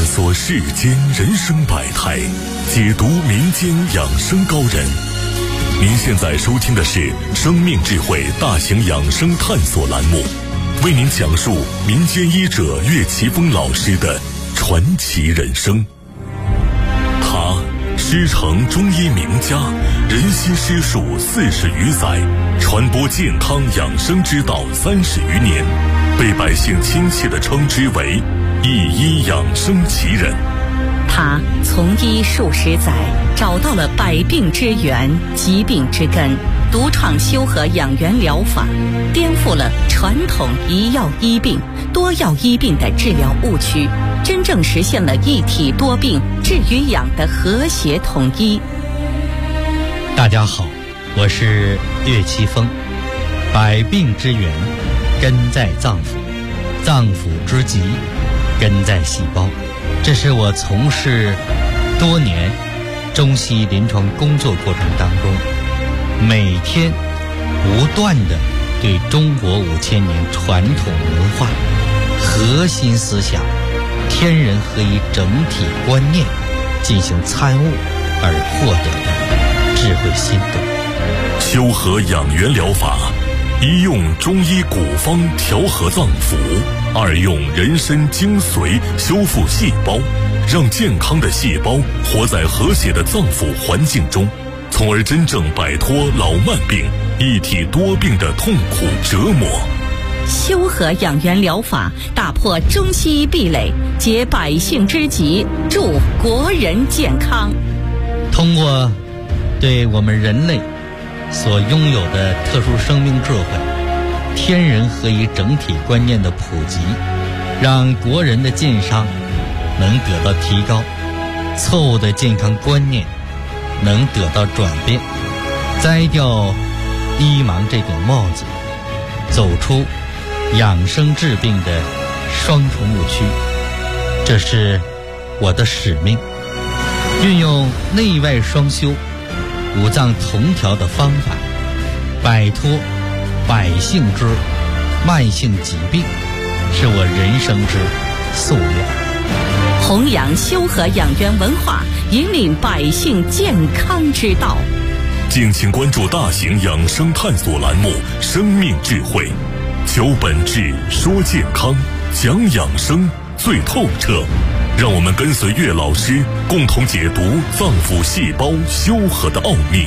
索世间人生百态，解读民间养生高人。您现在收听的是生命智慧大型养生探索栏目，为您讲述民间医者岳奇峰老师的传奇人生。他师承中医名家，人悉师术40余载，传播健康养生之道30余年，被百姓亲切地称之为一医养生奇人。 他从医数十载，找到了百病之源、疾病之根，独创修和养元疗法，颠覆了传统一药医病、多药医病的治疗误区，真正实现了一体多病治与养的和谐统一。 大家好，我是岳奇峰。百病之源根在脏腑，脏腑之疾根在细胞。这是我从事多年中西医临床工作过程当中，每天不断地对中国5000年传统文化核心思想天人合一整体观念进行参悟而获得的智慧心得。 修和养元疗法，一用中医古方调和脏腑，二用人参精髓修复细胞，让健康的细胞活在和谐的脏腑环境中，从而真正摆脱老慢病、一体多病的痛苦折磨。 修和养元疗法打破中西医壁垒，解百姓之急，助国人健康。 通过对我们人类所拥有的特殊生命智慧、天人合一整体观念的普及，让国人的健康能得到提高，错误的健康观念能得到转变，摘掉医盲这顶帽子，走出养生治病的双重误区。这是我的使命，运用内外双修、五脏同调的方法，摆脱百姓之慢性疾病，是我人生之夙愿。 弘扬修和养元文化，引领百姓健康之道。 敬请关注大型养生探索栏目《生命智慧》，求本质，说健康，讲养生最透彻。让我们跟随岳老师，共同解读脏腑细胞修和的奥秘。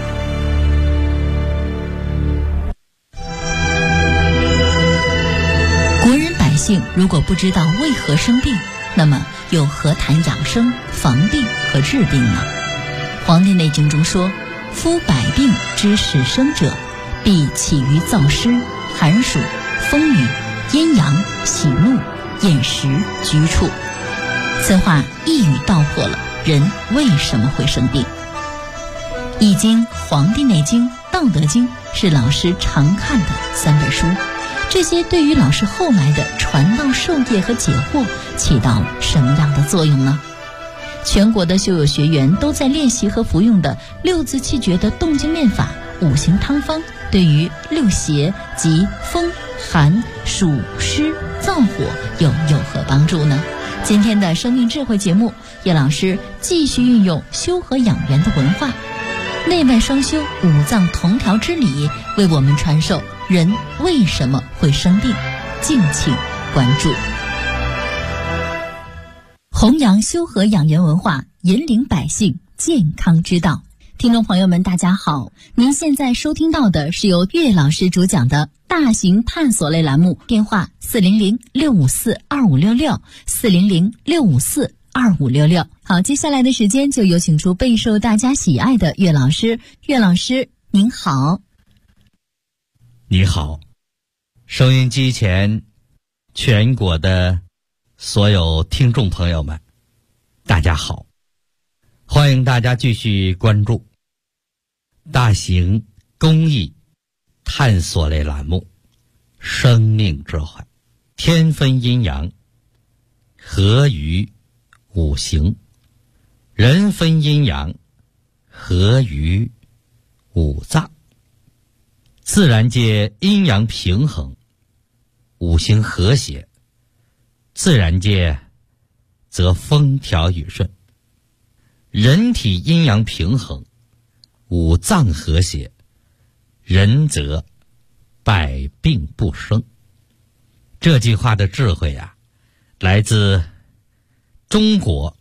国人百姓如果不知道为何生病，那么又何谈养生、防病和治病呢？《黄帝内经》中说：“夫百病之始生者，必起于燥湿、寒暑、风雨、阴阳、喜怒、厌食、居处。”此话一语道破了人为什么会生病。《易经》《黄帝内经》《道德经》是老师常看的3本书，这些对于老师后来的传道授业和解惑起到什么样的作用呢？全国的修友学员都在练习和服用的6字气诀的动静面法、5行汤方，对于6邪及风、寒、暑、湿、燥火有何帮助呢？今天的生命智慧节目，叶老师继续运用修和养元的文化，内外双修、五脏同调之理，为我们传授人为什么会生病。敬请关注。弘扬修和养元文化，引领百姓健康之道。听众朋友们大家好，您现在收听到的是由岳老师主讲的大型探索类栏目，电话400-654-2566 400-654-2566。好，接下来的时间就有请出备受大家喜爱的岳老师。岳老师您好。 你好，收音机前全国的所有听众朋友们大家好，欢迎大家继续关注大型公益探索类栏目生命智慧，天分阴阳，合于5行，人分阴阳，合于5脏。自然界阴阳平衡，5行和谐，自然界则风调雨顺；人体阴阳平衡，五脏和谐，人则百病不生。这句话的智慧啊，来自中国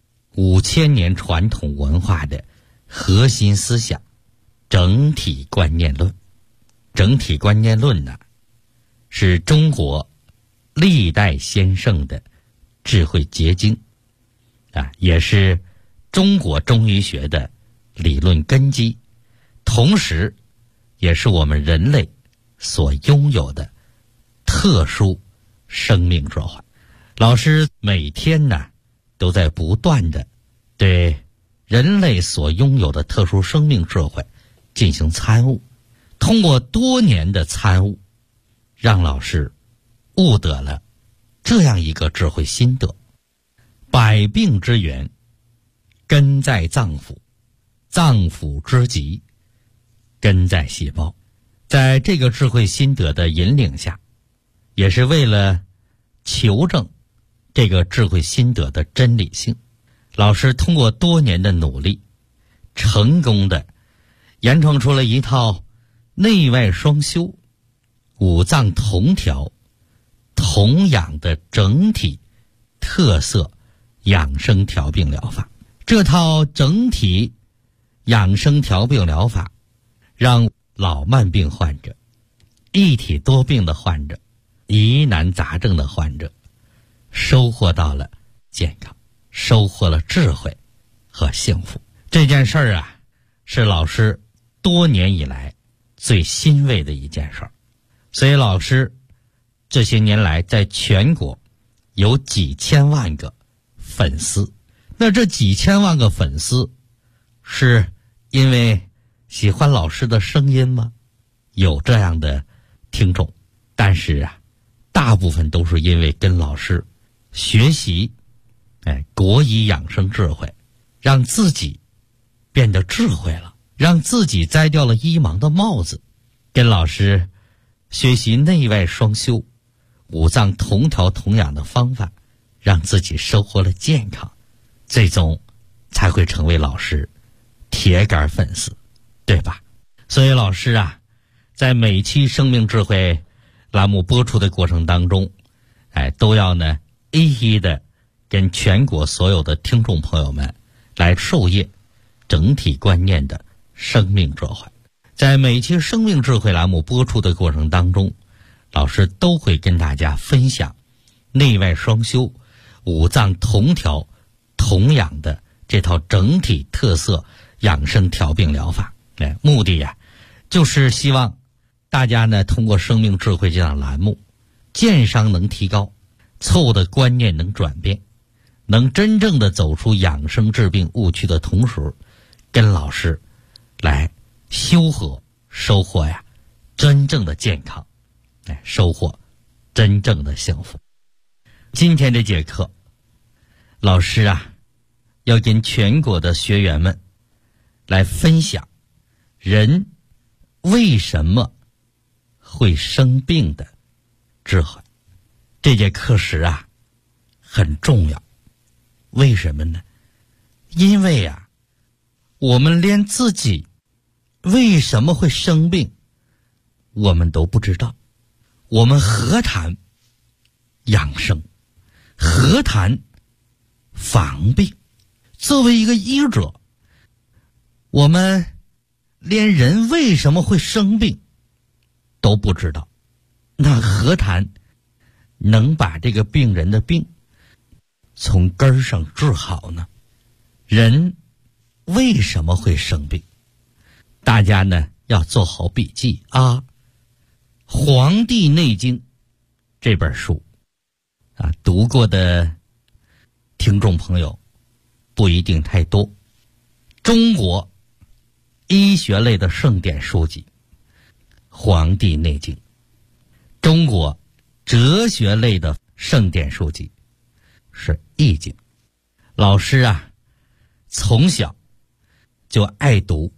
5000年传统文化的核心思想——整体观念论。整体观念论呢，是中国历代先圣的智慧结晶啊，也是中国中医学的理论根基，同时也是我们人类所拥有的特殊生命智慧。老师每天呢都在不断的对人类所拥有的特殊生命智慧进行参悟，通过多年的参悟，让老师悟得了这样一个智慧心得：百病之源根在脏腑，脏腑之疾根在细胞。在这个智慧心得的引领下，也是为了求证这个智慧心得的真理性，老师通过多年的努力，成功的研创出了一套内外双修、五脏同调、同养的整体特色养生调病疗法。这套整体养生调病疗法，让老慢病患者、一体多病的患者、疑难杂症的患者收获到了健康，收获了智慧和幸福。这件事儿啊，是老师多年以来最欣慰的一件事儿。所以老师这些年来在全国有几千万个粉丝。那这几千万个粉丝是因为喜欢老师的声音吗？有这样的听众，但是啊，大部分都是因为跟老师学习国医养生智慧，让自己变得智慧了，让自己摘掉了医盲的帽子，跟老师学习内外双修、五脏同调同养的方法，让自己收获了健康，最终才会成为老师铁杆粉丝，对吧？所以老师啊，在每期生命智慧栏目播出的过程当中，都要呢一一的跟全国所有的听众朋友们来授业整体观念的生命智慧。在每期生命智慧栏目播出的过程当中，老师都会跟大家分享内外双修、五脏同调同养的这套整体特色养生调病疗法。目的呀，就是希望大家呢通过生命智慧这档栏目，健商能提高，错误的观念能转变，能真正的走出养生治病误区的同时，跟老师来修和收获呀真正的健康，收获真正的幸福。今天这节课，老师啊要跟全国的学员们来分享人为什么会生病的智慧。这节课时啊很重要，为什么呢？因为啊我们连自己为什么会生病我们都不知道，我们何谈养生，何谈防病？作为一个医者，我们连人为什么会生病都不知道，那何谈能把这个病人的病从根儿上治好呢？人为什么会生病？大家呢要做好笔记啊。《黄帝内经》这本书啊，读过的听众朋友不一定太多。中国医学类的圣典书籍《黄帝内经》，中国哲学类的圣典书籍是《易经》。老师啊从小就爱读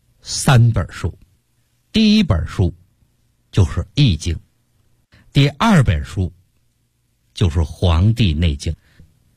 3本书，第一本书就是《易经》，第2本书就是《黄帝内经》，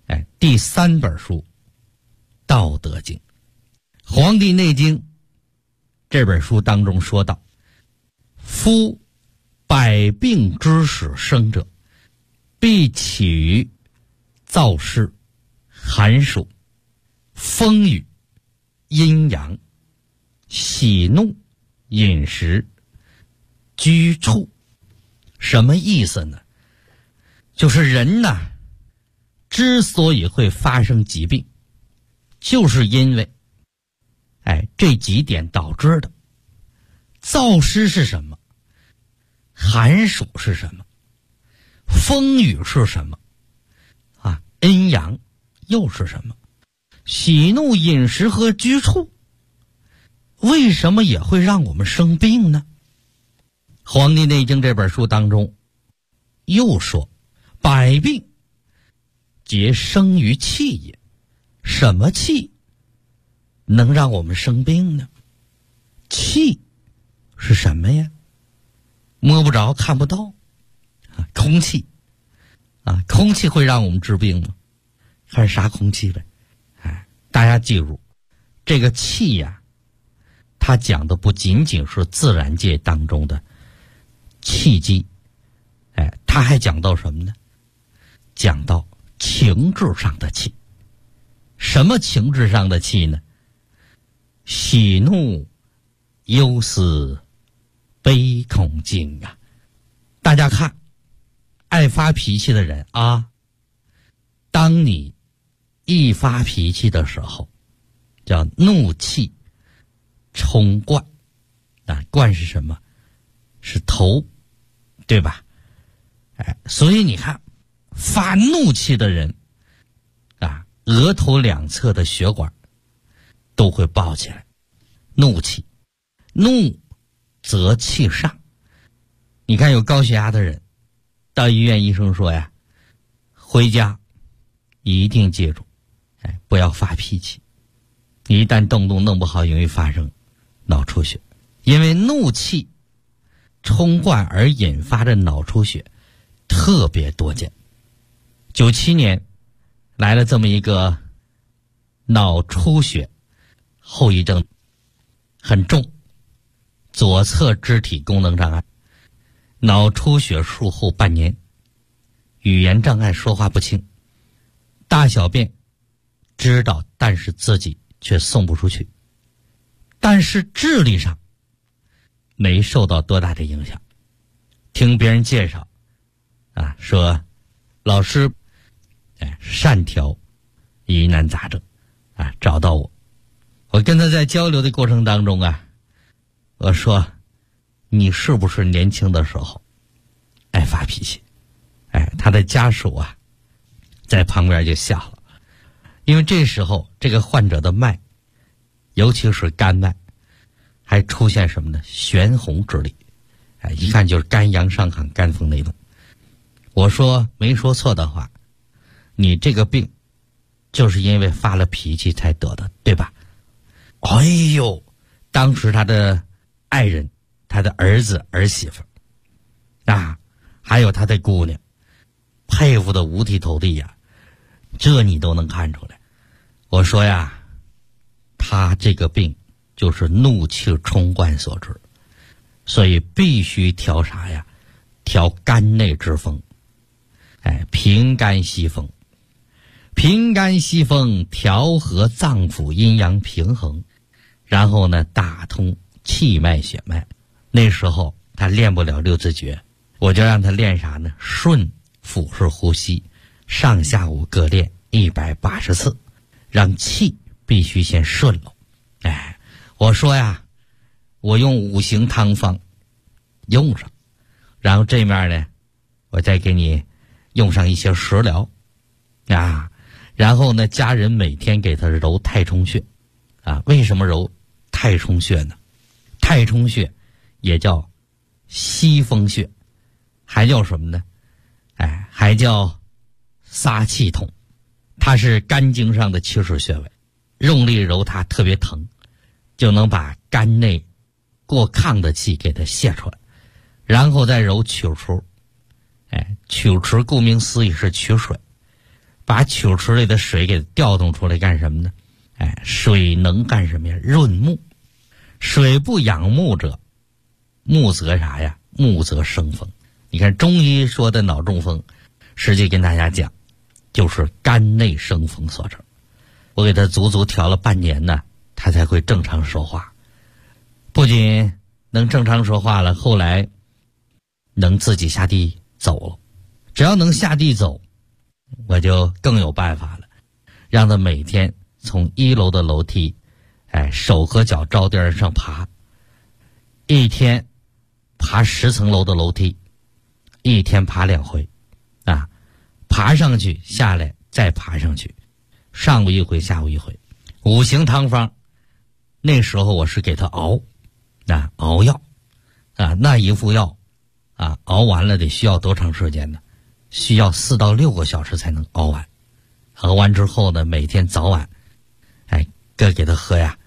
第3本书《道德经》。《黄帝内经》这本书当中说道：夫百病之始生者，必起于燥湿、寒暑、风雨、阴阳、喜怒、饮食、居处。什么意思呢？就是人呢，之所以会发生疾病，就是因为这几点导致的。燥湿是什么？寒暑是什么？风雨是什么？阴阳又是什么？喜怒饮食和居处为什么也会让我们生病呢？《黄帝内经》这本书当中又说：百病皆生于气也。什么气能让我们生病呢？气是什么呀？摸不着看不到空气空气会让我们治病吗？看是啥空气呗。大家记住，这个气呀，它讲的不仅仅是自然界当中的气机，它还讲到什么呢？讲到情志上的气。什么情志上的气呢？喜怒忧思悲恐惊啊！大家看，爱发脾气的人当你一发脾气的时候，叫怒气冲冠。冠是什么？是头，对吧？所以你看，发怒气的人额头两侧的血管都会爆起来。怒气，怒则气上。你看有高血压的人到医院，医生说呀，回家一定记住不要发脾气，一旦动弄不好，容易发生脑出血。因为怒气冲冠而引发的脑出血特别多见。97年来了这么一个脑出血后遗症很重，左侧肢体功能障碍，脑出血术后半年，语言障碍，说话不清，大小便知道，但是自己却送不出去，但是智力上没受到多大的影响。听别人介绍说老师善调疑难杂症找到我跟他在交流的过程当中我说你是不是年轻的时候爱发脾气？他的家属在旁边就笑了，因为这时候这个患者的脉，尤其是肝脉，还出现什么呢？悬红之力，一看就是肝阳上亢，肝风内动。我说没说错的话，你这个病就是因为发了脾气才得的，对吧？哎呦，当时他的爱人，他的儿子儿媳妇还有他的姑娘，佩服的五体投地这你都能看出来。我说他这个病就是怒气冲冠所致，所以必须调啥呀？调肝内之风，平肝息风。平肝息风，调和脏腑阴阳平衡，然后呢打通气脉血脉。那时候他练不了六字诀，我就让他练啥呢？顺腹式呼吸，上下午各练180次，让气必须先顺了。我说我用5行汤方用上，然后这面呢我再给你用上一些食疗然后呢家人每天给他揉太冲穴为什么揉太冲穴呢？太冲穴也叫息风穴，还叫什么呢？还叫撒气筒。它是肝经上的起始穴位，用力揉它特别疼，就能把肝内过亢的气给它泄出来。然后再揉曲池，曲池顾名思义是取水， 把曲池里的水给调动出来干什么呢？水能干什么呀？润木。水不养木者，木则啥呀？木则生风。你看中医说的脑中风，实际跟大家讲，就是肝内生风所致。我给他足足调了半年呢，他才会正常说话。不仅能正常说话了，后来能自己下地走了。只要能下地走，我就更有办法了，让他每天从1楼的楼梯，手和脚着地上爬，一天爬10层楼的楼梯，一天爬2回，爬上去下来再爬上去，上午一回下午一回。5行汤方，那时候我是给他熬药，那一副药熬完了得需要多长时间呢？需要4到6个小时才能熬完。熬完之后呢，每天早晚各给他喝呀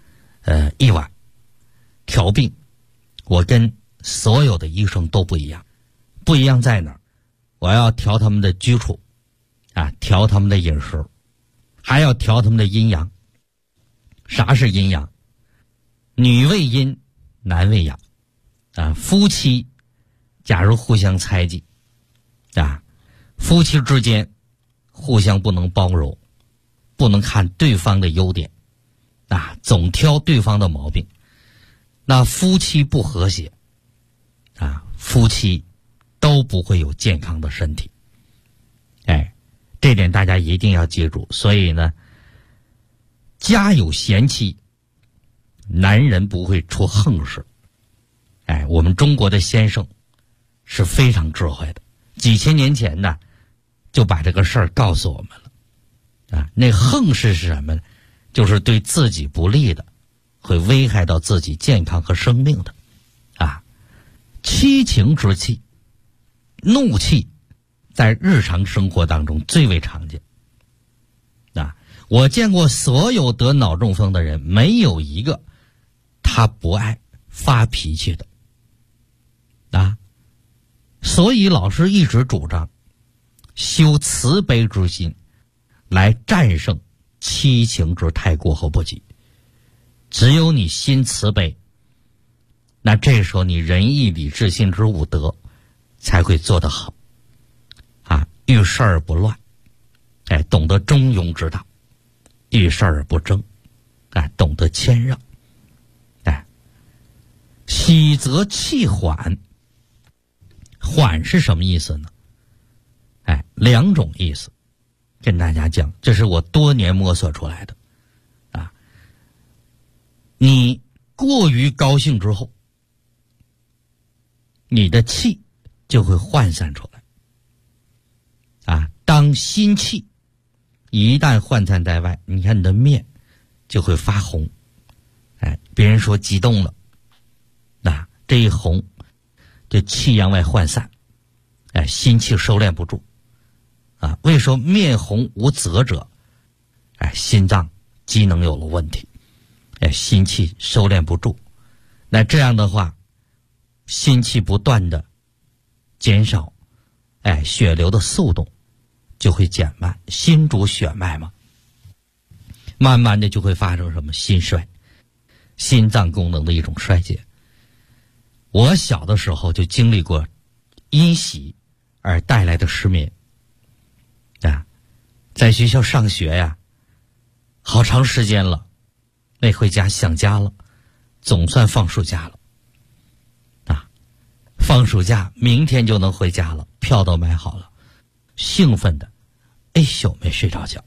1碗。调病我跟所有的医生都不一样，不一样在哪儿？我要调他们的居处调他们的饮食，还要调他们的阴阳。啥是阴阳？女为阴，男为阳夫妻假如互相猜忌夫妻之间互相不能包容，不能看对方的优点总挑对方的毛病，那夫妻不和谐夫妻都不会有健康的身体。这点大家一定要记住。所以呢，家有贤妻，男人不会出横事。我们中国的先生是非常智慧的，几千年前呢就把这个事儿告诉我们了那横事是什么呢？就是对自己不利的，会危害到自己健康和生命的七情之气，怒气在日常生活当中最为常见我见过所有得脑中风的人，没有一个他不爱发脾气的所以老师一直主张修慈悲之心，来战胜七情之太过和不及。只有你心慈悲，那这时候你仁义礼智信之5德才会做得好遇事而不乱，懂得中庸之道；遇事而不争，懂得谦让。喜则气缓。缓是什么意思呢？2种意思跟大家讲，这是我多年摸索出来的你过于高兴之后，你的气就会涣散出来当心气一旦涣散在外，你看你的面就会发红别人说激动了这一红就气阳外涣散心气收敛不住为说面红无泽者心脏机能有了问题心气收敛不住，那这样的话心气不断的减少血流的速度就会减慢，心主血脉嘛，慢慢的就会发生什么心衰，心脏功能的一种衰竭。我小的时候就经历过因喜而带来的失眠在学校上学好长时间了，没回家，想家了，总算放暑假了放暑假明天就能回家了，票都买好了，兴奋的一宿没睡着觉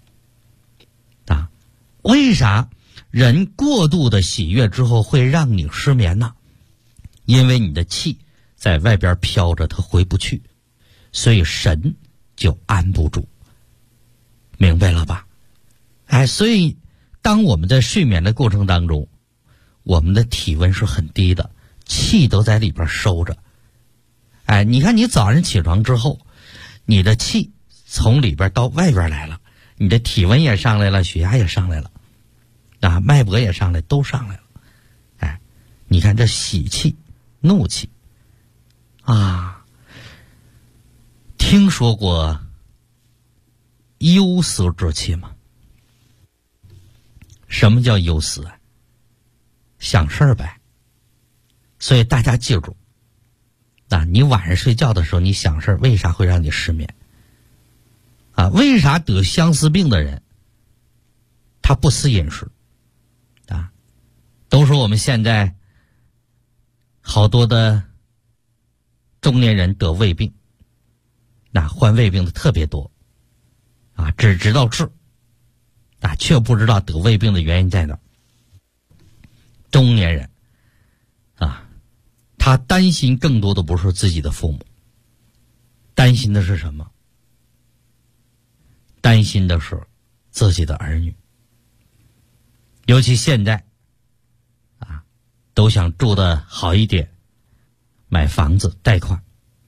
为啥人过度的喜悦之后会让你失眠呢？因为你的气在外边飘着，它回不去，所以神就安不住，明白了吧？所以当我们在睡眠的过程当中，我们的体温是很低的，气都在里边收着你看你早上起床之后，你的气从里边到外边来了，你的体温也上来了，血压也上来了脉搏也上来，都上来了你看这喜气怒气听说过忧思之气嘛。什么叫忧思啊？想事儿呗。所以大家记住啊，你晚上睡觉的时候你想事儿，为啥会让你失眠啊？为啥得相思病的人他不思饮食啊？都说我们现在好多的中年人得胃病，那患胃病的特别多啊，只知道治啊，却不知道得胃病的原因在哪儿。中年人啊，他担心更多的不是自己的父母，担心的是什么？担心的是自己的儿女。尤其现在啊，都想住得好一点，买房子贷款，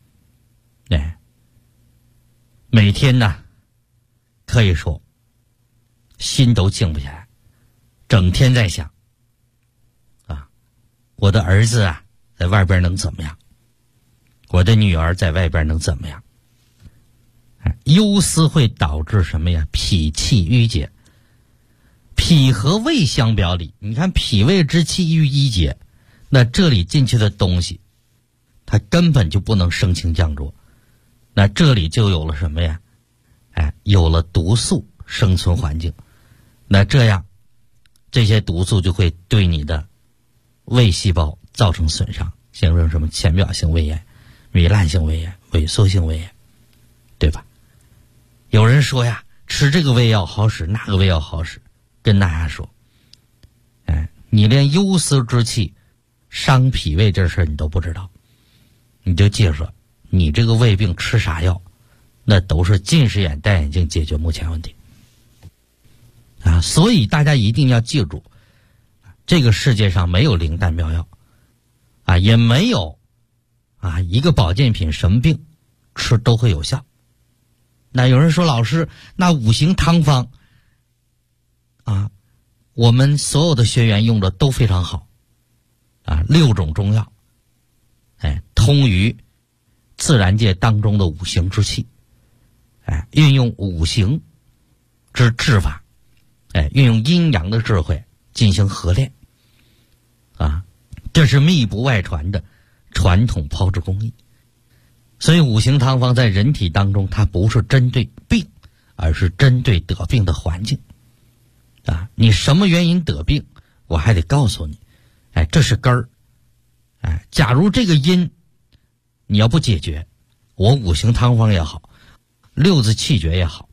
每天呢可以说心都静不下来，整天在想啊，我的儿子啊在外边能怎么样，我的女儿在外边能怎么样。忧思会导致什么呀？脾气郁结。脾和胃相表里，你看脾胃之气郁结，那这里进去的东西它根本就不能升清降浊，那这里就有了什么呀？有了毒素生存环境，那这样这些毒素就会对你的胃细胞造成损伤，形成什么浅表性胃炎、糜烂性胃炎、萎缩性胃炎，对吧？有人说呀，吃这个胃药好使，那个胃药好使，跟大家说，你连忧思之气伤脾胃这事你都不知道，你就记住，你这个胃病吃啥药，那都是近视眼戴眼镜解决目前问题啊！所以大家一定要记住，这个世界上没有灵丹妙药啊，也没有啊一个保健品什么病吃都会有效。那有人说，老师，那五行汤方啊，我们所有的学员用的都非常好啊，6种中药，通于自然界当中的五行之气，运用五行之治法，运用阴阳的智慧进行合炼啊，这是密不外传的传统炮制工艺。所以五行汤方在人体当中，它不是针对病，而是针对得病的环境啊。你什么原因得病，我还得告诉你，这是根儿。假如这个因你要不解决，我五行汤方也好，6字气诀也好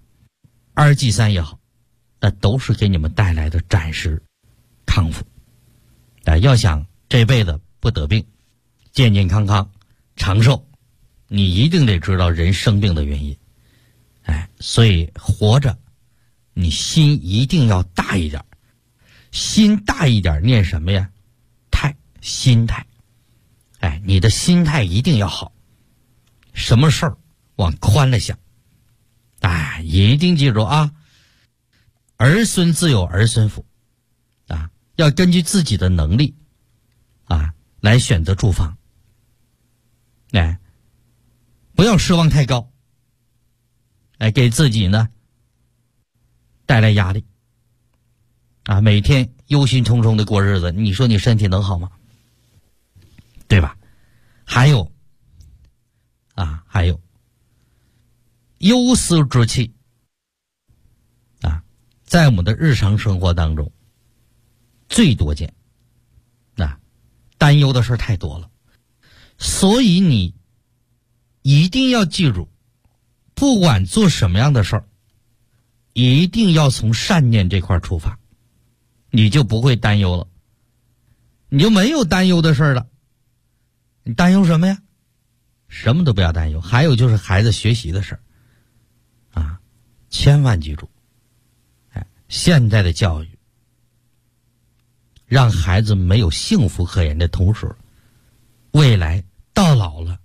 ，2剂3也好，那都是给你们带来的暂时康复。要想这辈子不得病，健健康康长寿，你一定得知道人生病的原因。所以活着你心一定要大一点，心大一点念什么呀？心态。你的心态一定要好，什么事儿往宽了想。一定记住啊，儿孙自有儿孙福啊，要根据自己的能力啊来选择住房。不要奢望太高，给自己呢带来压力啊，每天忧心忡忡的过日子，你说你身体能好吗？对吧？还有忧思之气啊，在我们的日常生活当中最多见，担忧的事太多了，所以你一定要记住，不管做什么样的事儿，一定要从善念这块出发，你就不会担忧了，你就没有担忧的事儿了。你担忧什么呀？什么都不要担忧。还有就是孩子学习的事儿啊，千万记住，现在的教育让孩子没有幸福可言的同时，未来到老了，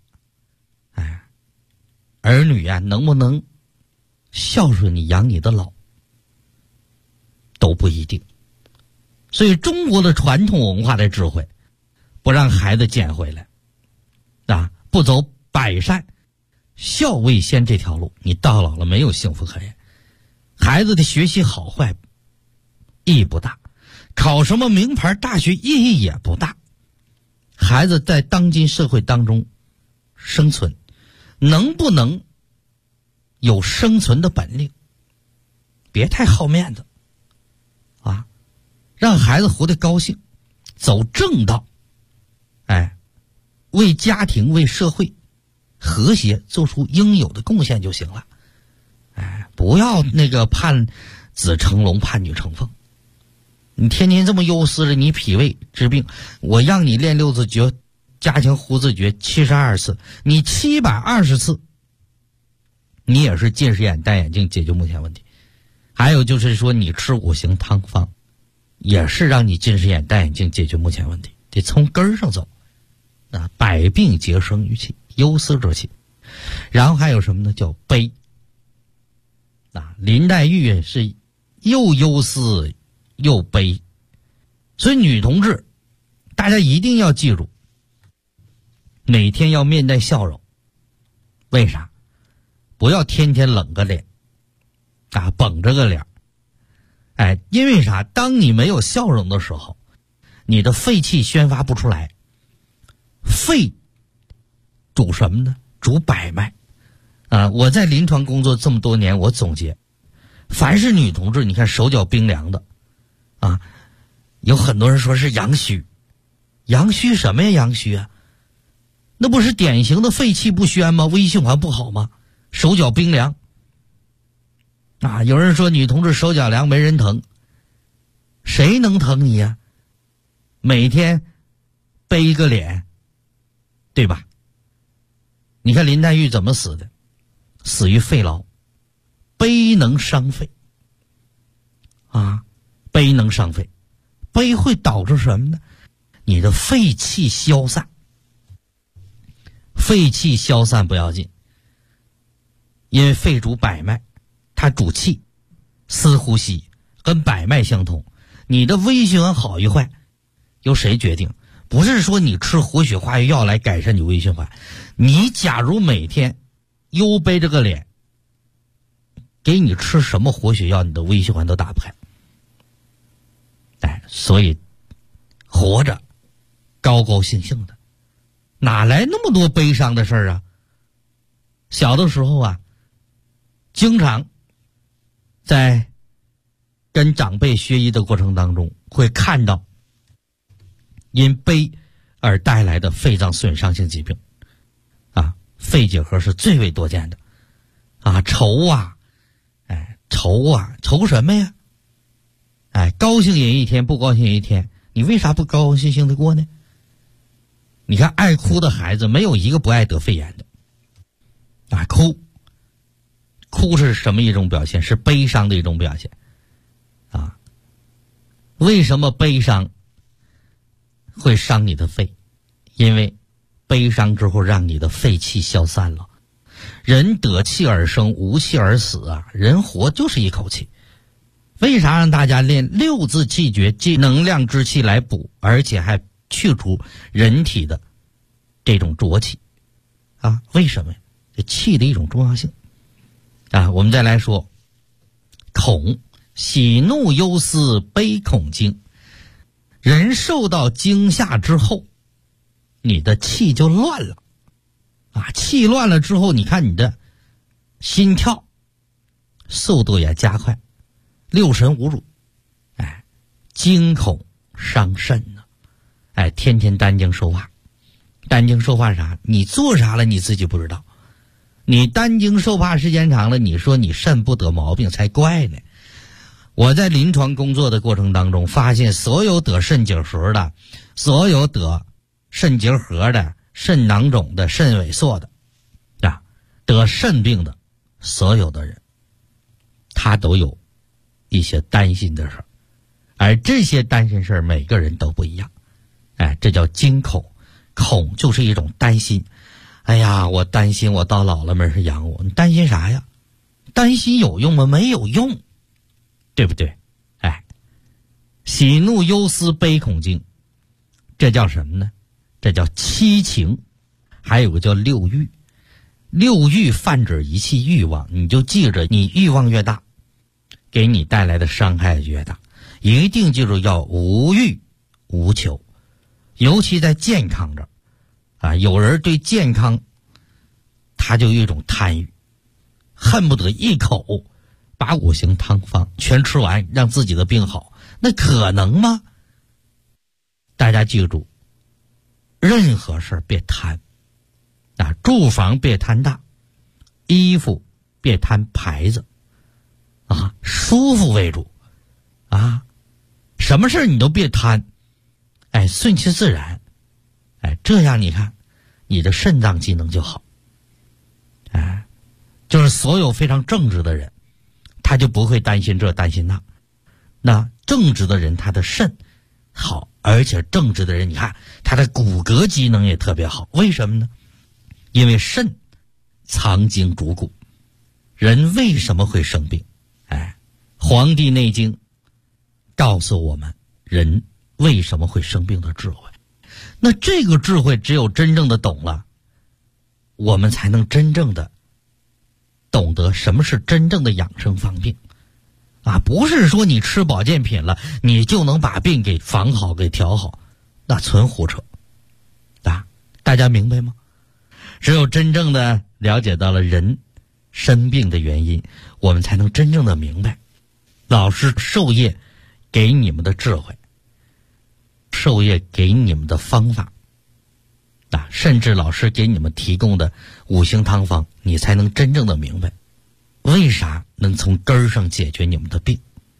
儿女能不能孝顺你养你的老都不一定。所以中国的传统文化的智慧，不让孩子捡回来不走百善孝为先这条路，你到老了没有幸福可言。 孩子的学习好坏意义不大，考什么名牌大学意义也不大。孩子在当今社会当中生存，能不能有生存的本领，别太好面子啊，让孩子活得高兴，走正道，为家庭为社会和谐做出应有的贡献就行了。不要那个盼子成龙盼女成凤，你天天这么忧思着你脾胃治病，我让你练六字诀加强呼字诀72次，你720次你也是近视眼戴眼镜解决目前问题。还有就是说你吃5行汤方也是让你近视眼戴眼镜解决目前问题，得从根儿上走。百病皆生于气，忧思者起。然后还有什么呢？叫悲。林黛玉是又忧思又悲，所以女同志大家一定要记住，每天要面带笑容。为啥？不要天天冷个脸绷着个脸。因为啥？当你没有笑容的时候，你的肺气宣发不出来。肺主什么呢？主百脉。我在临床工作这么多年，我总结，凡是女同志，你看手脚冰凉的有很多人说是阳虚。阳虚什么呀？阳虚啊，那不是典型的肺气不宣吗？微循环不好吗？手脚冰凉有人说女同志手脚凉没人疼，谁能疼你呀？每天背个脸，对吧？你看林黛玉怎么死的？死于肺痨。悲能伤肺悲能伤肺。悲会导致什么呢？你的肺气消散。肺气消散不要紧，因为肺主百脉，它主气，司呼吸，跟百脉相通。你的微循环好与坏由谁决定？不是说你吃活血化瘀药来改善你微循环，你假如每天又背着个脸，给你吃什么活血药，你的微循环都打不开。所以活着高高兴兴的，哪来那么多悲伤的事儿啊？小的时候经常在跟长辈学医的过程当中，会看到因悲而带来的肺脏损伤性疾病肺结核是最为多见的愁什么呀？高兴也一天，不高兴也一天，你为啥不高高兴兴的过呢？你看爱哭的孩子没有一个不爱得肺炎的哭是什么一种表现？是悲伤的一种表现为什么悲伤会伤你的肺？因为悲伤之后让你的肺气消散了。人得气而生，无气而死人活就是一口气。为啥让大家练6字气诀，借能量之气来补，而且还去除人体的这种浊气为什么呀？这气的一种重要性我们再来说恐，喜怒忧思悲恐惊。人受到惊吓之后，你的气就乱了气乱了之后，你看你的心跳速度也加快，六神无主惊恐伤肾天天担惊受怕。担惊受怕啥？你做啥了你自己不知道，你担惊受怕时间长了，你说你肾不得毛病才怪呢。我在临床工作的过程当中发现，所有得肾结核的，所有得肾结核的，肾囊肿的，肾萎缩的得肾病的所有的人，他都有一些担心的事儿，而这些担心事儿每个人都不一样这叫惊恐。恐就是一种担心，我担心我到老了没人养我。你担心啥呀？担心有用吗？没有用，对不对？喜怒忧思悲恐惊，这叫什么呢？这叫七情。还有个叫六欲。六欲泛指一切欲望，你就记着，你欲望越大给你带来的伤害越大。一定记住要无欲无求，尤其在健康这儿有人对健康他就有一种贪欲，恨不得一口把五行汤方全吃完，让自己的病好，那可能吗？大家记住，任何事别贪住房别贪大，衣服别贪牌子舒服为主什么事你都别贪，顺其自然，这样你看你的肾脏机能就好，就是所有非常正直的人，他就不会担心这担心那。那正直的人他的肾好，而且正直的人你看他的骨骼机能也特别好，为什么呢？因为肾藏精主骨。人为什么会生病？黄帝内经告诉我们人为什么会生病的智慧。那这个智慧只有真正的懂了，我们才能真正的懂得什么是真正的养生防病不是说你吃保健品了你就能把病给防好给调好，那纯胡扯大家明白吗？只有真正的了解到了人生病的原因，我们才能真正的明白老师授业给你们的智慧，授业给你们的方法甚至老师给你们提供的五行汤方，你才能真正的明白为啥能从根儿上解决你们的病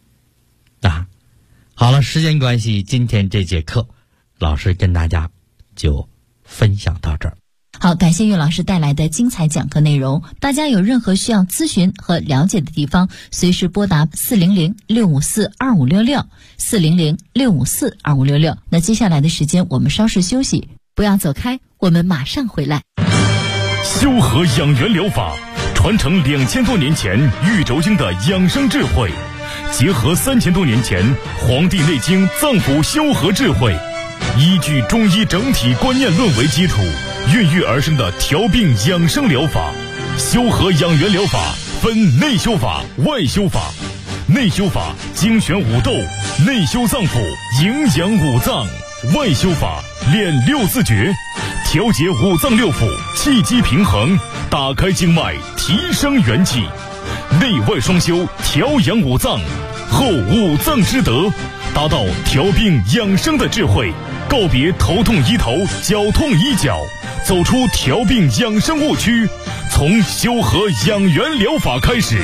好了，时间关系，今天这节课老师跟大家就分享到这儿。 好，感谢岳老师带来的精彩讲课内容。大家有任何需要咨询和了解的地方，随时拨打400-654-2566 400-654-2566。那接下来的时间我们稍事休息，不要走开，我们马上回来。 修和养元疗法传承2000多年前玉轴经的养生智慧，结合3000多年前《黄帝内经》脏腑修和智慧，依据中医整体观念论为基础，孕育而生的调病养生疗法。修和养元疗法分内修法、外修法。内修法精选五斗，内修脏腑，营养五脏；外修法练六字诀，调节五脏六腑，气机平衡，打开经脉，提升元气。内外双修，调养五脏，后五脏之德，达到调病养生的智慧，告别头痛医头，脚痛医脚，走出调病养生误区，从修和养元疗法开始。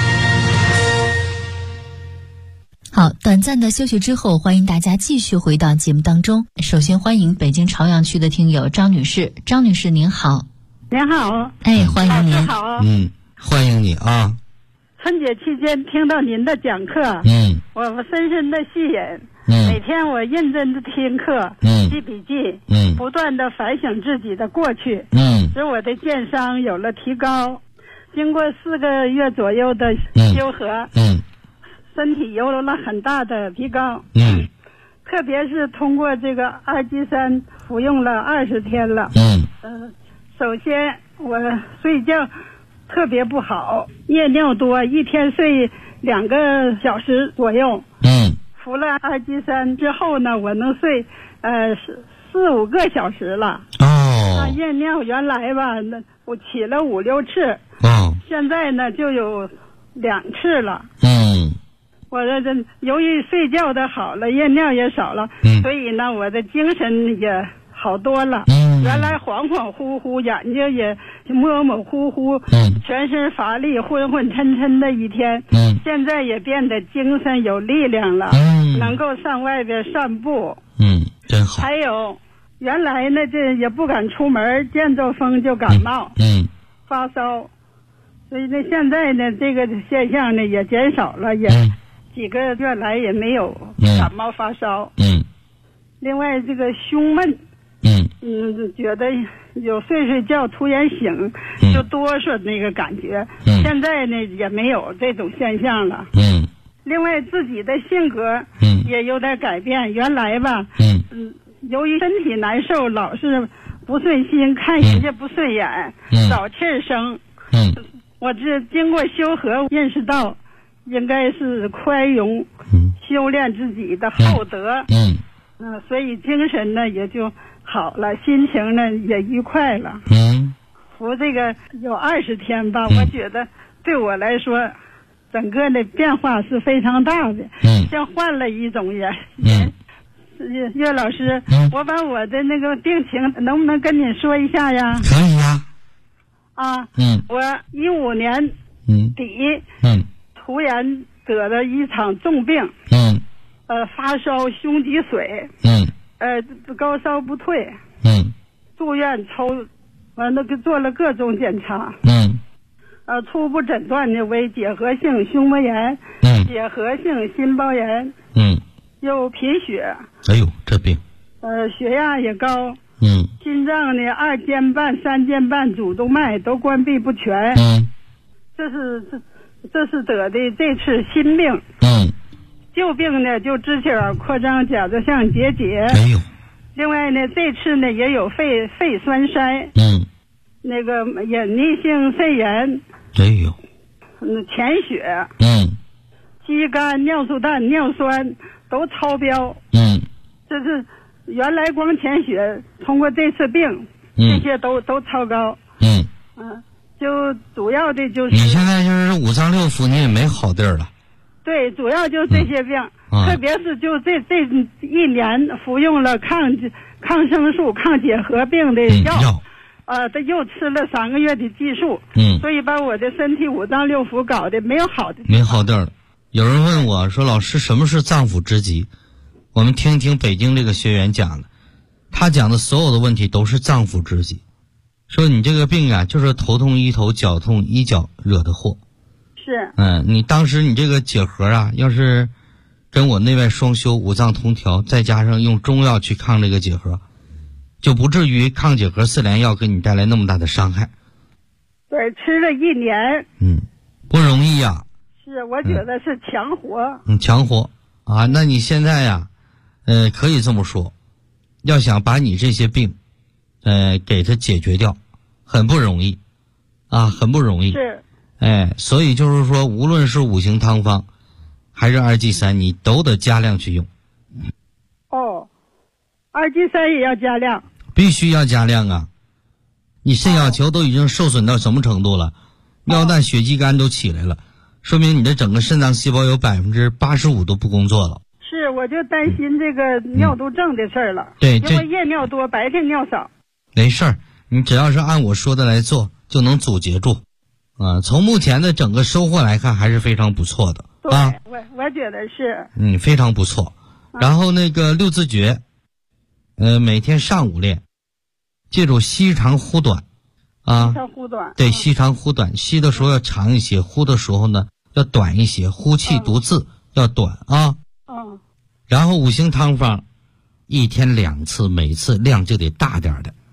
好，短暂的休息之后，欢迎大家继续回到节目当中。首先欢迎北京朝阳区的听友张女士。张女士您好。 您好。 欢迎您。 好。 欢迎你啊。 春节期间听到您的讲课，我深深的吸引。每天我认真的听课，记笔记，不断的反省自己的过去，使我的健商有了提高。经过4个月左右的修和，身体有了很大的提高。特别是通过这个二级3服用了20天了。首先我睡觉特别不好，夜尿多，一天睡2个小时左右。服了二级3之后呢，我能睡4-5个小时了。夜尿原来吧，那我起了5-6次，现在呢就有2次了。我这由于睡觉的好了，夜尿也少了，所以呢我的精神也好多了。原来恍恍惚惚，眼睛也模模糊糊，全身乏力，昏昏沉沉的一天，现在也变得精神有力量了，能够上外边散步。 真好。 还有原来呢这也不敢出门，见着风就感冒，发烧，所以呢现在呢这个现象呢也减少了，也几个月来也没有感冒发烧。另外这个胸闷，觉得有睡觉突然醒就哆嗦那个感觉，现在呢也没有这种现象了。另外自己的性格也有点改变，原来吧由于身体难受，老是不顺心，看人家不顺眼，找气儿生。我这经过修和认识到应该是宽容，修炼自己的厚德，所以精神呢也就好了，心情呢也愉快了。服这个有20天吧，我觉得对我来说，整个的变化是非常大的，像换了一种人。岳老师，我把我的那个病情能不能跟你说一下呀？ 可以呀。 我15年底，突然得了一场重病，发烧、胸积水，高烧不退，住院完了做了各种检查，初步诊断的为结核性胸膜炎，结核性心包炎，又贫血。 哎呦，这病。 血压也高，心脏呢2间半、3间半主动脉都关闭不全，这是得的这次新病。旧病呢就支气管扩张、甲状腺结节。 哎呦。 另外呢，这次呢也有肺栓塞，那个隐匿性肺炎。 哎呦。 潜血，肌酐、尿素氮、尿酸都超标。这是原来光潜血，通过这次病，这些都超高。就主要的就是。你现在就是五脏六腑，你也没好地儿了。 对，主要就是这些病，特别是就这1年服用了抗生素、抗结核病的药，他又吃了3个月的激素，所以把我的身体五脏六腑搞得没有好的， 没好地儿了。有人问我说：“老师，什么是脏腑之疾？”我们听一听北京这个学员讲的，他讲的所有的问题都是脏腑之疾。说你这个病啊，就是头痛医头，脚痛医脚惹的祸。 是。 你当时你这个结核啊，要是跟我内外双修、五脏同调，再加上用中药去抗这个结核，就不至于抗结核4联药给你带来那么大的伤害。 对，吃了1年。 不容易呀。 是，我觉得是强活。 强活啊！那你现在呀，可以这么说，要想把你这些病，给它解决掉，很不容易，很不容易。 是。 所以就是说，无论是5行汤方，还是2G3，你都得加量去用。 2G3也要加量。 必须要加量啊！你肾小球都已经受损到什么程度了？尿氮、血肌酐都起来了，说明你的整个肾脏细胞有85%都不工作了。 是，我就担心这个尿毒症的事儿了。 对， 因为夜尿多，白天尿少。 没事儿，你只要是按我说的来做，就能阻截住。从目前的整个收获来看，还是非常不错的。 对，我觉得是。 非常不错。然后那个6字诀，每天上午练，记住吸长呼短。 吸长呼短。 对，吸长呼短，吸的时候要长一些，呼的时候呢要短一些，呼气读字要短啊。然后5行汤方，1天2次，每次量就得大点的。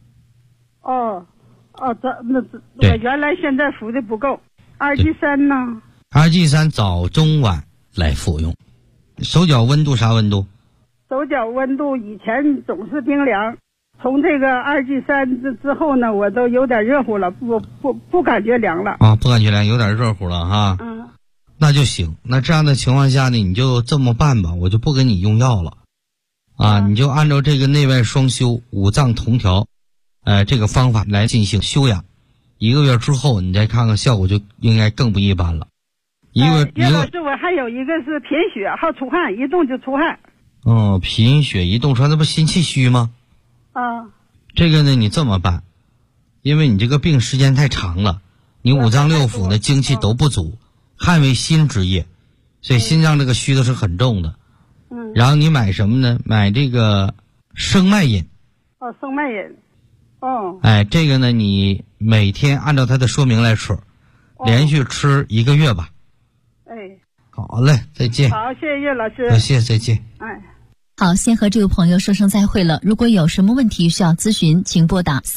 我原来现在服的不够。2G3呢 ？2G3早中晚来服用。手脚温度啥温度？ 手脚温度以前总是冰凉，从这个2G3之后呢，我都有点热乎了，不感觉凉了。 不感觉凉，有点热乎了哈。那就行。那这样的情况下呢，你就这么办吧，我就不给你用药了。你就按照这个内外双修、五脏同调，这个方法来进行修养。1个月之后，你再看看效果，就应该更不一般了。 岳老师，我还有一个是贫血，好出汗，一动就出汗。 贫血一动出汗，那不心气虚吗？这个呢，你这么办，因为你这个病时间太长了，你五脏六腑的精气都不足，汗为心之液，所以心脏这个虚的是很重的。然后你买什么呢？买这个生脉饮。 生脉饮。 这个呢，你每天按照它的说明来吃，连续吃1个月吧。好嘞，再见。 好，谢谢岳老师。 谢谢，再见。 好，先和这位朋友说声再会了。如果有什么问题需要咨询，请拨打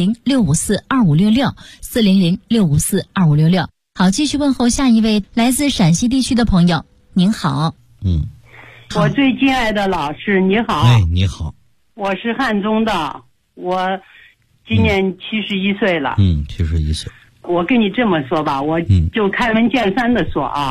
400-654-2566，400-654-2566。好，继续问候下一位来自陕西地区的朋友。您好。 我最敬爱的老师，你好。 你好。 我是汉中的，我今年71岁了。 71岁。 我跟你这么说吧，我就开门见山的说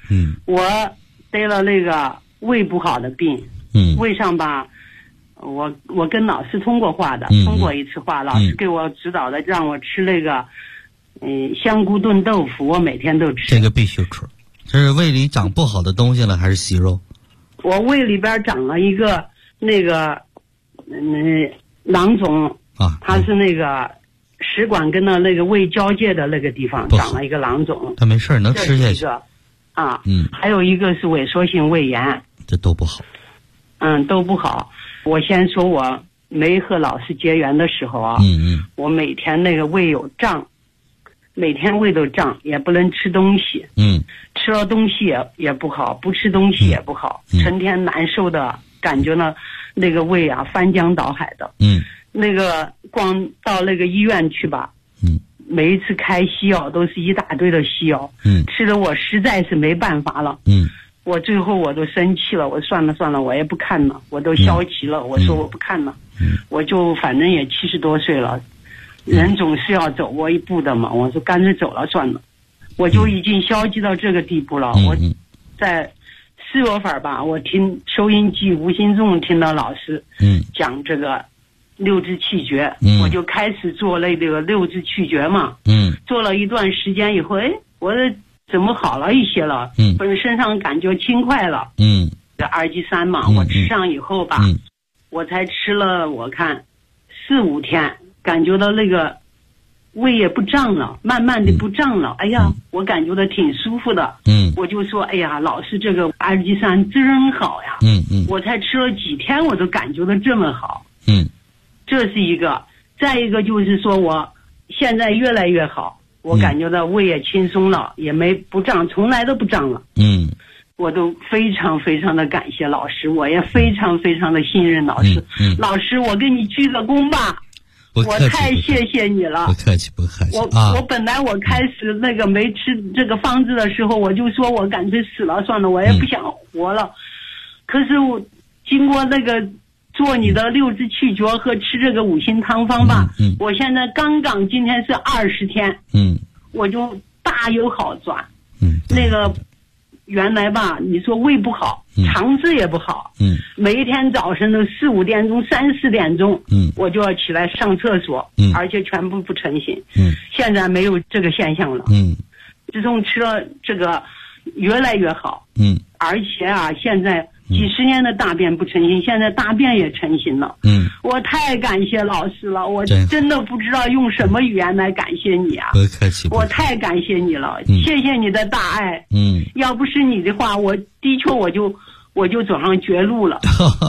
我得了那个胃不好的病，胃上吧，我跟老师通过话的，通过一次话，老师给我指导的，让我吃那个香菇炖豆腐，我每天都吃。 这个必须吃。这是胃里长不好的东西了，还是息肉？ 我胃里边长了一个那个囊肿啊，它是那个食管跟那个胃交界的那个地方长了一个囊肿。 它没事，能吃下去。 啊，还有一个是萎缩性胃炎， 这都不好。 都不好。我先说我没和老师结缘的时候啊，我每天那个胃有胀，每天胃都胀，也不能吃东西，吃了东西也不好，不吃东西也不好，成天难受的感觉呢，那个胃啊翻江倒海的，那个光到那个医院去吧，每一次开西药都是一大堆的西药，吃的我实在是没办法了，我最后我都生气了，我算了，我也不看了，我都消极了，我说我不看了，我就反正也70多岁了，人总是要走过一步的嘛，我说干脆走了算了，我就已经消极到这个地步了。我在4月份吧，我听收音机无形中听到老师讲这个六支气诀，我就开始做那个六支气诀嘛，做了一段时间以后，我怎么好了一些了，不是身上感觉轻快了，这2G3嘛，我吃上以后吧，我才吃了我看4、5天，感觉到那个胃也不胀了，慢慢的不胀了，哎呀，我感觉到挺舒服的，我就说哎呀，老师这个2G3真好呀，我才吃了几天我都感觉到这么好，这是一个。再一个就是说我现在越来越好，我感觉到胃也轻松了，也没不胀，从来都不胀了，我都非常非常的感谢老师，我也非常非常的信任老师，老师我给你鞠个躬吧，我太谢谢你了。 不客气。 我本来我开始那个没吃这个方子的时候，我就说我干脆死了算了，我也不想活了。可是我经过那个做你的六支气诀和吃这个5行汤方吧，我现在刚今天是20天，我就大有好转。那个原来吧，你说胃不好，肠子也不好，每一天早晨都4、5点钟、3、4点钟，我就要起来上厕所，而且全部不成型。现在没有这个现象了。自从吃了这个，越来越好。而且啊，现在几10年的大便不成形，现在大便也成型了。我太感谢老师了，我真的不知道用什么语言来感谢你啊！ 不客气， 我太感谢你了，谢谢你的大爱。要不是你的话，我的确我就走上绝路了。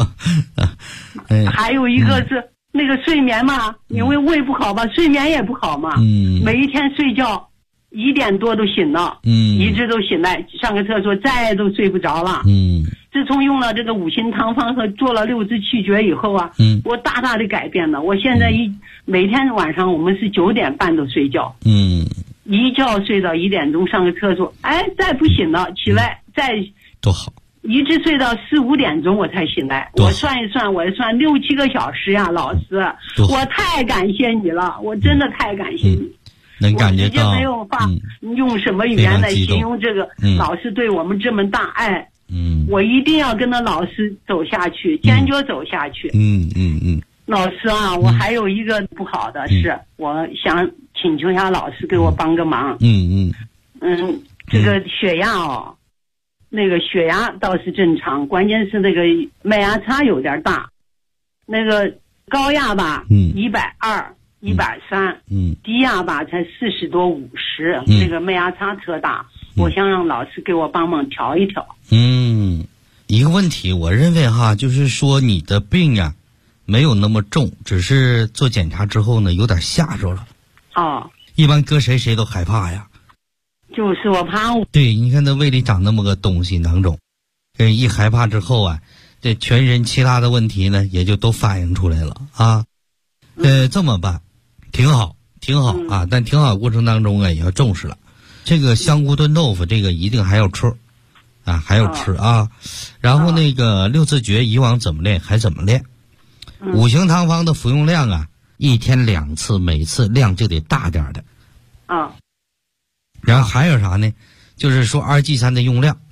还有一个是那个睡眠嘛，因为胃不好吧，睡眠也不好嘛。每一天睡觉1点多都醒了，一直都醒来，上个厕所再都睡不着了。自从用了这个5行汤方和做了6支气诀以后啊，我大大的改变了。我现在每天晚上我们是9点半都睡觉，一觉睡到1点钟上个厕所，再不醒了起来再多好， 一直睡到4、5点钟我才醒来。我算一算，我算6、7个小时呀，老师，我太感谢你了，我真的太感谢你。 能感觉到， 我直接没有话用什么语言来形容这个老师对我们这么大爱。我一定要跟着老师走下去，坚决走下去。老师啊，我还有一个不好的是，我想请求一下老师给我帮个忙。这个血压哦，那个血压倒是正常，关键是那个脉压差有点大，那个高压吧，120、130，低压吧才40多50，那个脉压差特大。我想让老师给我帮忙调一调。 一个问题，我认为哈，就是说你的病呀，没有那么重，只是做检查之后呢，有点吓着了。一般搁谁都害怕呀。 就是我怕。 对，你看他胃里长那么个东西囊肿，一害怕之后啊，这全身其他的问题呢，也就都反映出来了啊。这么办，挺好啊，但挺好过程当中啊，也要重视了。这个香菇炖豆腐，这个一定还要吃，啊。然后那个6字诀以往怎么练还怎么练。5行汤方的服用量啊，1天2次，每次量就得大点的。然后还有啥呢？就是说2G3的用量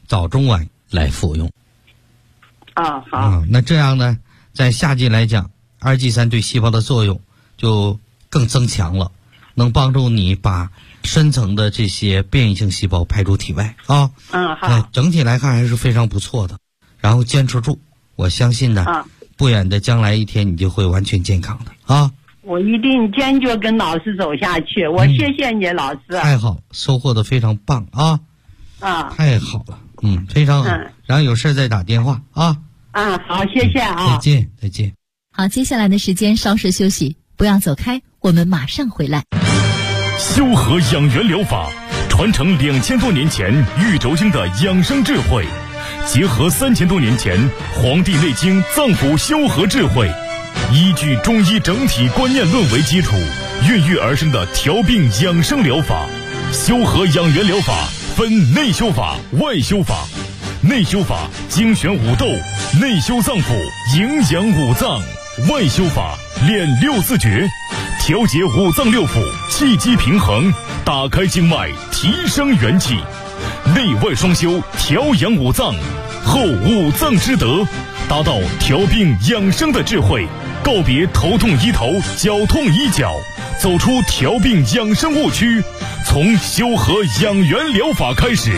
早中晚来服用。 好。 那这样呢，在夏季来讲，2G3对细胞的作用就更增强了，能帮助你把深层的这些变异性细胞排出体外啊。 好。 整体来看还是非常不错的，然后坚持住，我相信呢，不远的将来一天你就会完全健康的啊。 我一定坚决跟老师走下去，我谢谢你老师。 太好，收获的非常棒啊。太好了，非常好。然后有事再打电话啊。 好，谢谢啊。 再见。 好，接下来的时间稍事休息，不要走开，我们马上回来。 修和养元疗法传承2000多年前玉轴经的养生智慧，结合3000多年前《黄帝内经》脏腑修和智慧，依据中医整体观念论为基础，孕育而生的调病养生疗法。修和养元疗法分内修法、外修法。内修法精选五斗，内修脏腑，营养五脏；外修法练6字诀，调节五脏六腑，气机平衡，打开经脉，提升元气。内外双修，调养五脏，后五脏之德，达到调病养生的智慧，告别头痛医头，脚痛医脚，走出调病养生误区，从修和养元疗法开始。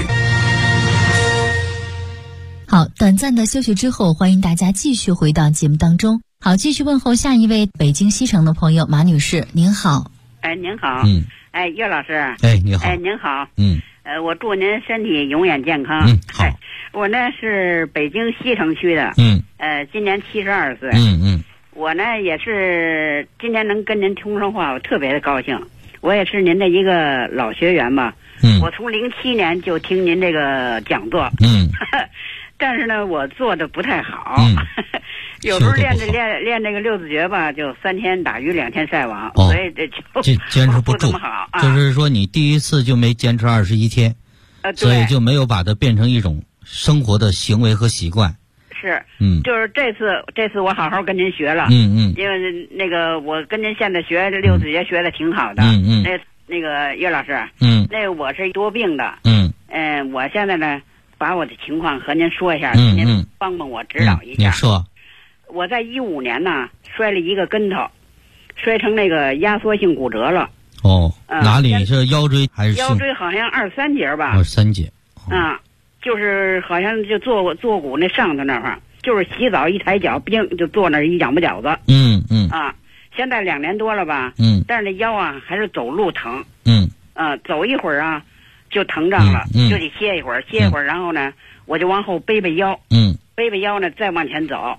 好，短暂的休息之后，欢迎大家继续回到节目当中。好，继续问候下一位北京西城的朋友马女士，您好。 您好。岳老师。 你好。 您好。我祝您身体永远健康。 好。 我呢是北京西城区的。今年72岁。我呢也是今天能跟您通上话，我特别的高兴。我也是您的一个老学员吧。我从07年就听您这个讲座。但是呢，我做的不太好，有时候练这个6字诀吧，就3天打鱼2天晒网，所以这坚持不住。 不怎么好啊。 就是说你第一次就没坚持21天，所以就没有把它变成一种生活的行为和习惯。 是，就是这次我好好跟您学了，因为那个我跟您现在学这6字诀学的挺好的，那个岳老师，那个我是多病的，我现在呢。把我的情况和您说一下，您帮帮我指导一下。 你说， 我在15年呢摔了一个跟头，摔成那个压缩性骨折了。 哪里是腰椎还是腰椎？好像23节吧。 23节。 就是好像就坐骨那上头那块儿，就是洗澡一抬脚，冰就坐那儿一仰不脚子。现在2年多了吧。但是那腰啊还是走路疼。走一会儿啊。就疼胀了，就得歇一会儿，然后呢，我就往后背腰，背腰呢，再往前走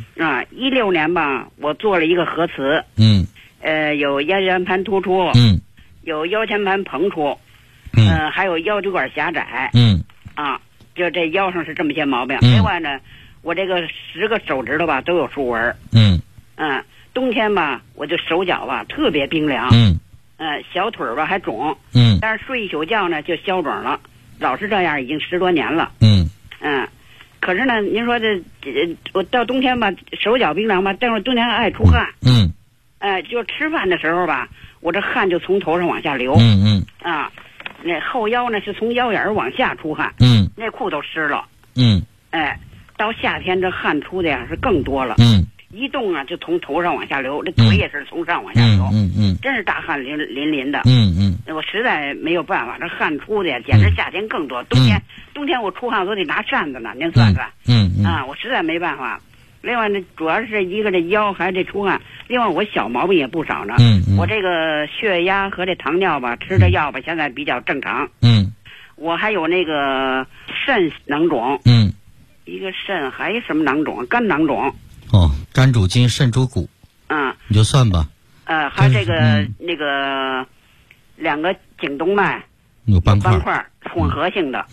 ，16年吧，我做了一个核磁，有腰间盘突出，有腰间盘膨出，还有腰椎管狭窄，就这腰上是这么些毛病。另外呢，我这个10个手指头吧都有竖纹，冬天吧，我就手脚吧特别冰凉，小腿吧还肿，但是睡一宿觉呢就消肿了，老是这样已经10多年了，可是呢，您说这我到冬天吧手脚冰凉吧，但是冬天还爱出汗，就吃饭的时候吧，我这汗就从头上往下流，那后腰呢是从腰眼往下出汗，那裤都湿了，到夏天这汗出的呀是更多了，一动啊就从头上往下流，这腿也是从上往下流，真是大汗淋漓的，我实在没有办法，这汗出的呀简直夏天更多，冬天我出汗都得拿扇子呢，您算算，我实在没办法。另外呢，主要是一个这腰还得出汗，另外我小毛病也不少呢，我这个血压和这糖尿吧吃的药吧现在比较正常，我还有那个肾囊肿，一个肾还有什么囊肿，肝囊肿。 肝主筋，肾主骨。你就算吧。 还有这个那个2个颈动脉有斑块混合性的。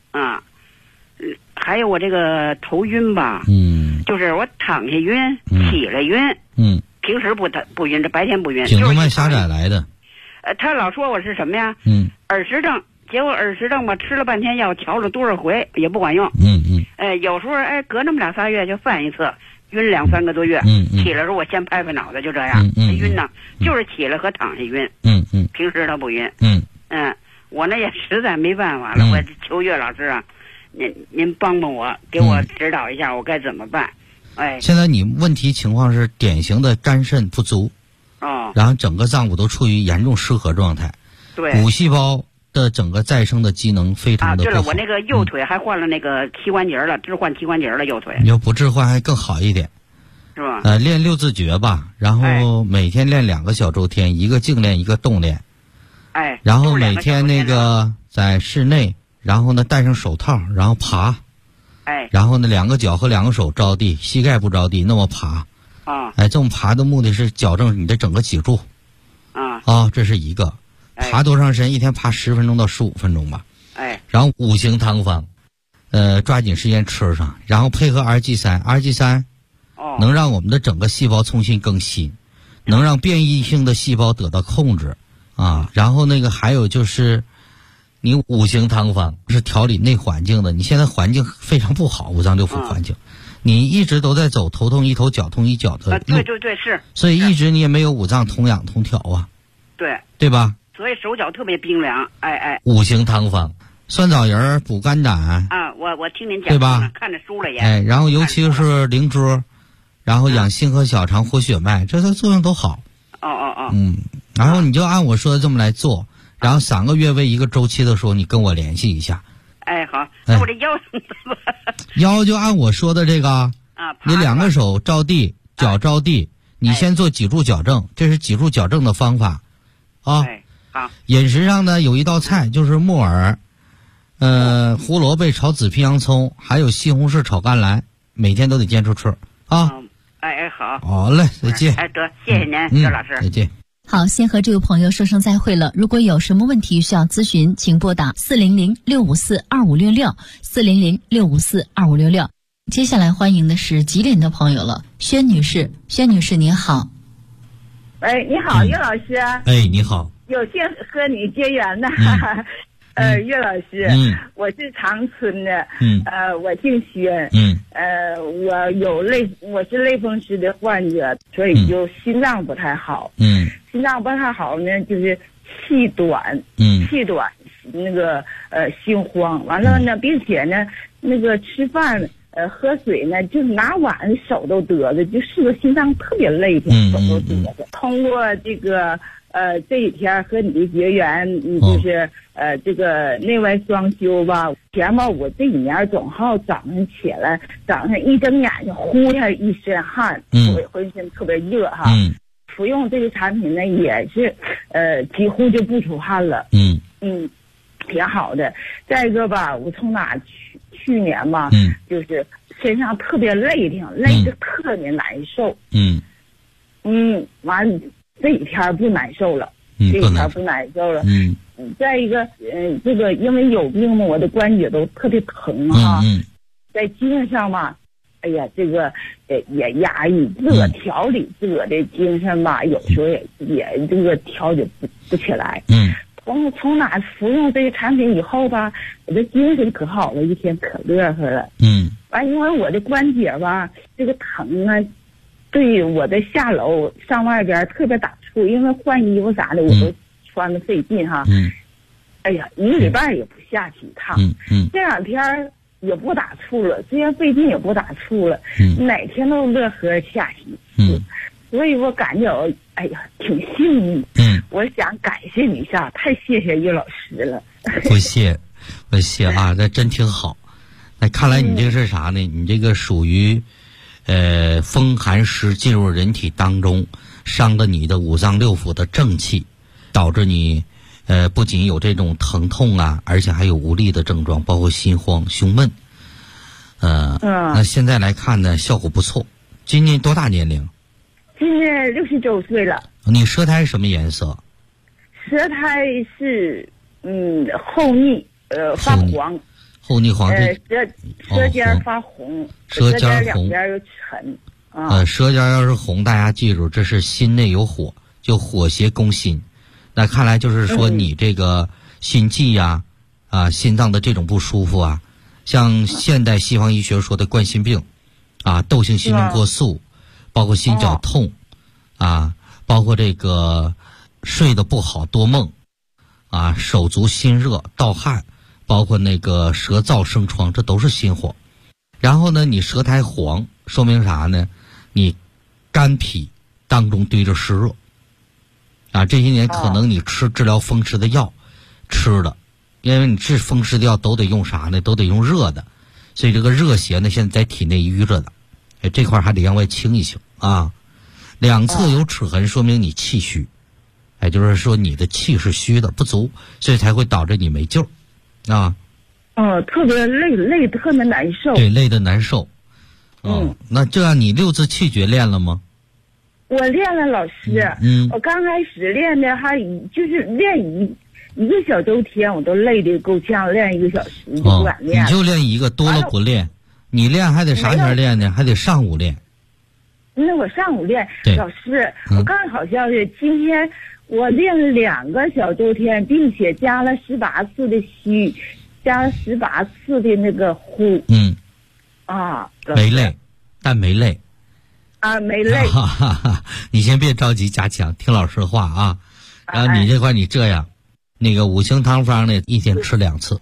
还有我这个头晕吧。就是我躺下晕，起来晕。平时不晕，这白天不晕。 颈动脉狭窄来的。 他老说我是什么呀？耳石症。结果耳石症吧，吃了半天药，调了多少回也不管用。有时候隔那么2、3月就犯一次。晕2、3个多月，起来时候我先拍脑袋，就这样。晕呢，就是起来和躺下晕。平时他不晕。我呢也实在没办法了，我求岳老师啊， 您帮帮我，给我指导一下，我该怎么办？哎， 现在你问题情况是典型的肝肾不足，然后整个脏腑都处于严重失和状态， 对， 骨细胞的整个再生的机能非常的不好。 对了，我那个右腿还换了那个膝关节了，置换膝关节了，右腿。 你要不置换还更好一点， 是吧？ 练六字诀吧，然后每天练2个小周天，一个静练，一个动练。 哎， 然后每天那个在室内，然后呢戴上手套，然后爬。 哎， 然后呢2个脚和2个手着地，膝盖不着地，那么爬。这么爬的目的是矫正你的整个脊柱。这是一个。爬多长时间？一天爬10分钟到15分钟吧。 哎， 然后5行汤方，抓紧时间吃上，然后配合 RG3，RG3，能让我们的整个细胞重新更新，能让变异性的细胞得到控制然后那个还有就是，你5行汤方是调理内环境的，你现在环境非常不好，五脏六腑环境，你一直都在走头痛医头，脚痛医脚的对是， 所以一直你也没有五脏同养同调啊，对吧？ 所以手脚特别冰凉。 5行汤方，酸枣仁补肝胆我听您讲， 对吧？ 看着书了也。 然后尤其是灵芝，然后养心和小肠活血脉，这些作用都好。然后你就按我说的这么来做，然后3个月为一个周期的时候，你跟我联系一下。 好，那我这腰怎么办？ 腰就按我说的这个你2个手着地，脚着地，你先做脊柱矫正，这是脊柱矫正的方法好。 饮食上呢有一道菜就是木耳，胡萝卜炒紫皮洋葱，还有西红柿炒甘蓝，每天都得坚持吃好。好嘞，再见。 得，谢谢您，周老师。 再见。 好，先和这位朋友说声再会了。如果有什么问题需要咨询，请拨打400-654-2566，400-654-2566。接下来欢迎的是吉林的朋友了，宣女士。宣女士您好。 你好，岳老师。 你好。 有幸和你结缘的。岳老师，我是长春的，我姓宣，我是类风湿的患者，所以就心脏不太好，心脏不太好呢，就是气短，那个心慌，完了呢，并且呢，那个吃饭喝水呢，就是拿碗手都得着，就是个心脏特别累的，手都得着。通过这个。这几天和你的结缘，就是这个内外双修吧。前吧，我这几年总好早上起来，早上一睁眼睛呼下一身汗，浑身特别热哈。服用这个产品呢，也是几乎就不出汗了。挺好的。再一个吧，我从哪去年吧，就是身上特别累挺，累得特别难受。完了。这几天不难受了，再一个，这个因为有病嘛，我的关节都特别疼哈。在精神上吧，哎呀，这个也压抑，自个调理自个的精神吧，有时候也这个调节不起来。从哪服用这个产品以后吧，我的精神可好了，一天可乐呵了。完，因为我的关节吧，这个疼啊。对，我在下楼上外边特别打怵，因为换衣服啥的我都穿的费劲哈。哎呀，1个礼拜也不下去一趟。这2天也不打怵了，虽然费劲也不打怵了。哪天都乐呵下去。所以我感觉哎呀挺幸运。我想感谢你一下，太谢谢岳老师了。 不谢啊，那真挺好。那看来你这个是啥呢？你这个属于。风寒湿进入人体当中，伤的你的五脏六腑的正气，导致你不仅有这种疼痛啊，而且还有无力的症状，包括心慌、胸闷。那现在来看呢，效果不错。今年多大年龄？ 今年60周岁了。 你舌苔什么颜色？ 舌苔是厚腻，发黄。 厚腻黄， 舌尖发红， 舌尖两边又沉。 舌尖要是红，大家记住，这是心内有火，就火邪攻心。那看来就是说你这个心悸呀，心脏的这种不舒服啊，像现代西方医学说的冠心病，窦性心病过速，包括心绞痛，包括这个睡得不好多梦，手足心热盗汗。 包括那个舌燥生疮，这都是心火。然后呢，你舌苔黄，说明啥呢？你肝脾当中堆着湿热啊。这些年可能你吃治疗风湿的药吃的，因为你治风湿的药都得用啥呢？都得用热的，所以这个热邪呢现在在体内淤着的，这块还得往外清一清啊。两侧有齿痕，说明你气虚，就是说你的气是虚的不足，所以才会导致你没救啊。 特别累特别难受。 对，累得难受。那这样你6字气诀练了吗？ 我练了，老师。我刚开始练的还就是练一个小周天，我都累得够呛，练1个小时就不敢练。 你就练一个，多了不练。你练还得啥前练呢？还得上午练。 那我上午练，老师，我更好笑是今天我练了2个小周天，并且加了18次的虚，加了18次的那个呼。 没累，但没累。 没累。 你先别着急加强，听老师的话啊。然后你这块你这样，那个5行汤方呢，1天吃2次。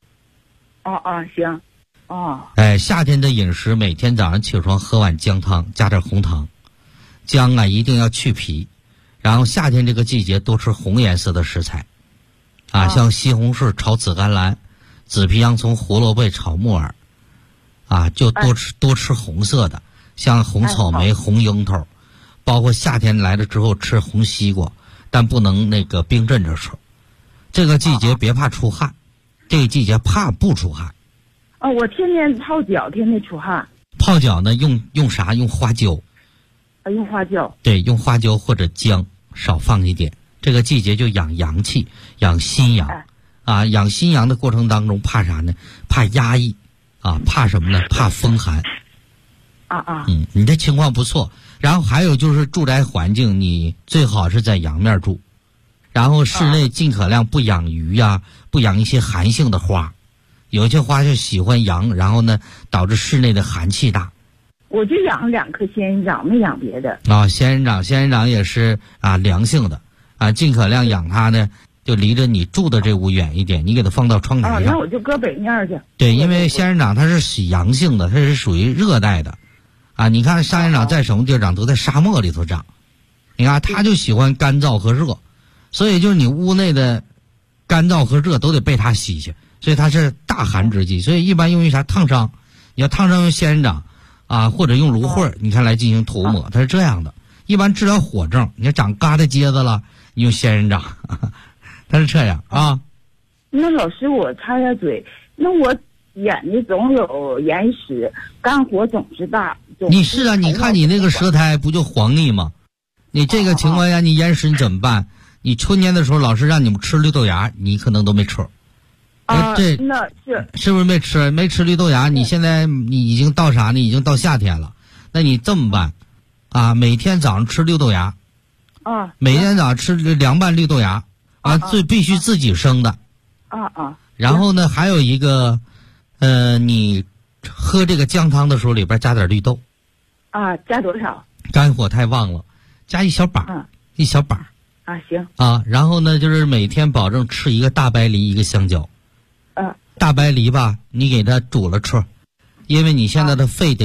行。 夏天的饮食，每天早上起床喝碗姜汤，加点红糖。姜啊，一定要去皮。然后夏天这个季节多吃红颜色的食材，像西红柿炒紫甘蓝，紫皮洋葱、胡萝卜炒木耳，就多吃红色的，像红草莓、红樱桃，包括夏天来了之后吃红西瓜，但不能那个冰镇着吃。这个季节别怕出汗，这个季节怕不出汗。 我天天泡脚，天天出汗。 泡脚呢，用啥？用花椒。 用花椒。 对，用花椒或者姜，少放一点。这个季节就养阳气，养心阳。养心阳的过程当中，怕啥呢？怕压抑，怕什么呢？怕风寒。你这情况不错。然后还有就是住宅环境，你最好是在阳面住，然后室内尽可量不养鱼呀，不养一些寒性的花。有些花就喜欢阳，然后呢，导致室内的寒气大。 我就养2棵仙人掌，没养别的。 仙人掌也是凉性的尽可量养它呢，就离着你住的这屋远一点，你给它放到窗台上。 那我就搁北面去。 对，因为仙人掌它是喜阳性的，它是属于热带的你看仙人掌在什么地方长？都在沙漠里头长。你看它就喜欢干燥和热，所以就是你屋内的干燥和热都得被它吸去。所以它是大寒之际，所以一般用于啥？烫伤。你要烫伤用仙人掌或者用芦荟，你看来进行涂抹，它是这样的。一般治疗火症，你要长疙瘩疖子了，你用仙人掌，它是这样那老师，我插下嘴，那我眼睛总有眼屎，肝火总是大。 你是啊，你看你那个舌苔不就黄腻吗？你这个情况下，你眼屎你怎么办？你春天的时候老师让你们吃绿豆芽，你可能都没吃。 那是不是没吃？没吃绿豆芽，你现在你已经到啥呢？已经到夏天了。那你这么办每天早上吃绿豆芽每天早上吃凉拌绿豆芽必须自己生的然后呢，还有一个你喝这个姜汤的时候里边加点绿豆加多少？ 肝火太旺了，加一小把一小把行然后呢，就是每天保证吃一个大白梨，一个香蕉。大白梨吧，你给它煮了吃，因为你现在的肺得